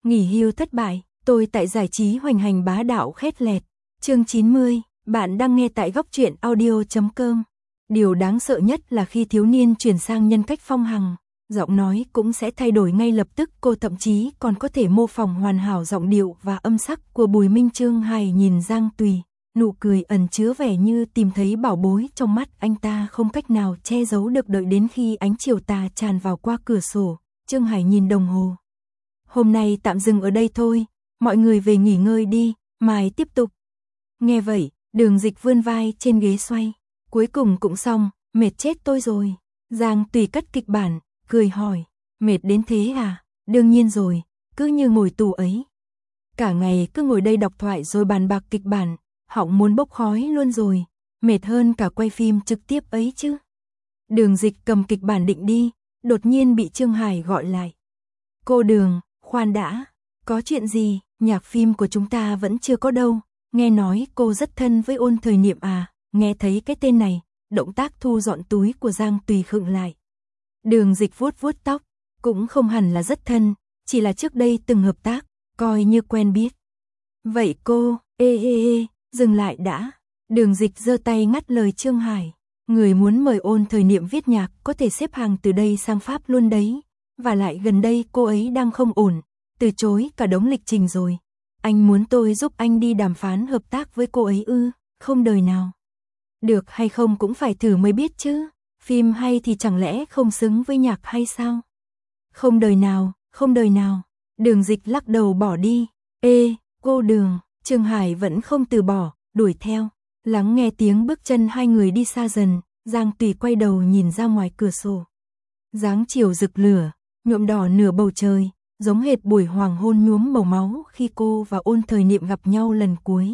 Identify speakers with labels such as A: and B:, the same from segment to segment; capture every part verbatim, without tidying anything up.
A: Nghỉ hưu thất bại, tôi tại giải trí hoành hành bá đạo khét lẹt. Chương chín mươi, bạn đang nghe tại góc truyện audio chấm com. Điều đáng sợ nhất là khi thiếu niên chuyển sang nhân cách Phong Hằng, giọng nói cũng sẽ thay đổi ngay lập tức, cô thậm chí còn có thể mô phỏng hoàn hảo giọng điệu và âm sắc của Bùi Minh Chương. Hài nhìn Giang Tùy, nụ cười ẩn chứa vẻ như tìm thấy bảo bối trong mắt anh ta không cách nào che giấu được. Đợi đến khi ánh chiều tà tràn vào qua cửa sổ, Trương Hải nhìn đồng hồ. Hôm nay tạm dừng ở đây thôi, mọi người về nghỉ ngơi đi, mai tiếp tục. Nghe vậy, Đường Dịch vươn vai trên ghế xoay. Cuối cùng cũng xong, mệt chết tôi rồi. Giang Tùy cất kịch bản, cười hỏi, mệt đến thế à? Đương nhiên rồi, cứ như ngồi tù ấy. Cả ngày cứ ngồi đây đọc thoại rồi bàn bạc kịch bản, họng muốn bốc khói luôn rồi, mệt hơn cả quay phim trực tiếp ấy chứ. Đường Dịch cầm kịch bản định đi, đột nhiên bị Trương Hải gọi lại. Cô Đường, khoan đã, có chuyện gì? Nhạc phim của chúng ta vẫn chưa có đâu, nghe nói cô rất thân với Ôn Thời Niệm à? Nghe thấy cái tên này, động tác thu dọn túi của Giang Tùy khựng lại. Đường Dịch vuốt vuốt tóc, cũng không hẳn là rất thân, chỉ là trước đây từng hợp tác, coi như quen biết. Vậy cô, ê ê ê, dừng lại đã. Đường Dịch giơ tay ngắt lời Trương Hải. Người muốn mời Ôn Thời Niệm viết nhạc có thể xếp hàng từ đây sang Pháp luôn đấy. Và lại gần đây cô ấy đang không ổn, từ chối cả đống lịch trình rồi. Anh muốn tôi giúp anh đi đàm phán hợp tác với cô ấy ư? Không đời nào. Được hay không cũng phải thử mới biết chứ. Phim hay thì chẳng lẽ không xứng với nhạc hay sao? Không đời nào, không đời nào. Đường Dịch lắc đầu bỏ đi. Ê, cô Đường, Trương Hải vẫn không từ bỏ, đuổi theo. Lắng nghe tiếng bước chân hai người đi xa dần, Giang Tùy quay đầu nhìn ra ngoài cửa sổ. Dáng chiều rực lửa, nhuộm đỏ nửa bầu trời, giống hệt buổi hoàng hôn nhuốm màu máu khi cô và Ôn Thời Niệm gặp nhau lần cuối.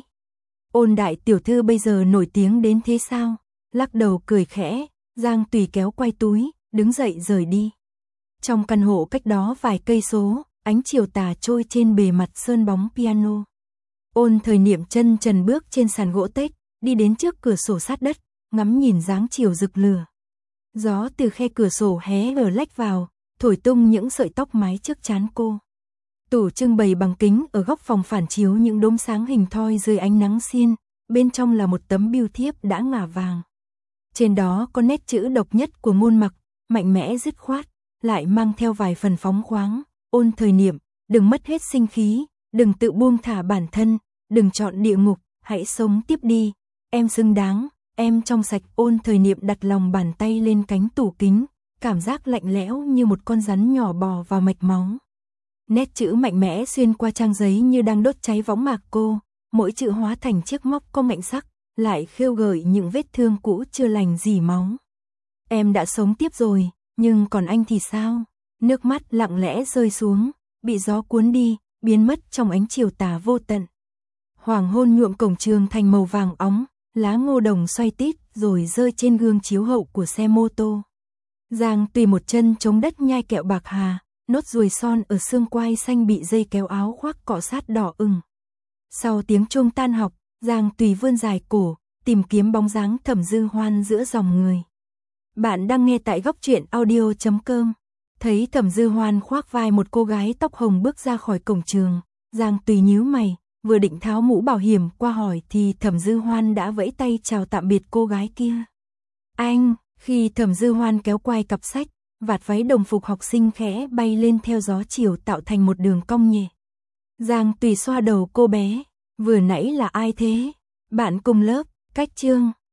A: Ôn đại tiểu thư bây giờ nổi tiếng đến thế sao? Lắc đầu cười khẽ, Giang Tùy kéo quay túi, đứng dậy rời đi. Trong căn hộ cách đó vài cây số, ánh chiều tà trôi trên bề mặt sơn bóng piano. Ôn Thời Niệm chân trần bước trên sàn gỗ tếch, đi đến trước cửa sổ sát đất, ngắm nhìn dáng chiều rực lửa. Gió từ khe cửa sổ hé ở lách vào, thổi tung những sợi tóc mái trước trán cô. Tủ trưng bày bằng kính ở góc phòng phản chiếu những đốm sáng hình thoi dưới ánh nắng xiên, bên trong là một tấm bưu thiếp đã ngả vàng. Trên đó có nét chữ độc nhất của Môn Mặc, mạnh mẽ dứt khoát, lại mang theo vài phần phóng khoáng. Ôn Thời Niệm, đừng mất hết sinh khí, đừng tự buông thả bản thân, đừng chọn địa ngục, hãy sống tiếp đi. Em xứng đáng, em trong sạch. Ôn Thời Niệm đặt lòng bàn tay lên cánh tủ kính, cảm giác lạnh lẽo như một con rắn nhỏ bò vào mạch máu. Nét chữ mạnh mẽ xuyên qua trang giấy như đang đốt cháy võng mạc cô, mỗi chữ hóa thành chiếc móc có ngạnh sắc, lại khêu gợi những vết thương cũ chưa lành dỉ máu. Em đã sống tiếp rồi, nhưng còn anh thì sao? Nước mắt lặng lẽ rơi xuống, bị gió cuốn đi, biến mất trong ánh chiều tà vô tận. Hoàng hôn nhuộm cổng trường thành màu vàng óng, lá ngô đồng xoay tít rồi rơi trên gương chiếu hậu của xe mô tô. Giang Tùy một chân chống đất nhai kẹo bạc hà, nốt ruồi son ở xương quai xanh bị dây kéo áo khoác cọ sát đỏ ửng. Sau tiếng chuông tan học, Giang Tùy vươn dài cổ, tìm kiếm bóng dáng Thẩm Dư Hoan giữa dòng người. Bạn đang nghe tại góc truyện audio chấm com. Thấy Thẩm Dư Hoan khoác vai một cô gái tóc hồng bước ra khỏi cổng trường, Giang Tùy nhíu mày, vừa định tháo mũ bảo hiểm qua hỏi thì Thẩm Dư Hoan đã vẫy tay chào tạm biệt cô gái kia. Anh, khi Thẩm Dư Hoan kéo quai cặp sách, vạt váy đồng phục học sinh khẽ bay lên theo gió chiều tạo thành một đường cong nhẹ. Giang Tùy xoa đầu cô bé, vừa nãy là ai thế? Bạn cùng lớp, cách Trương.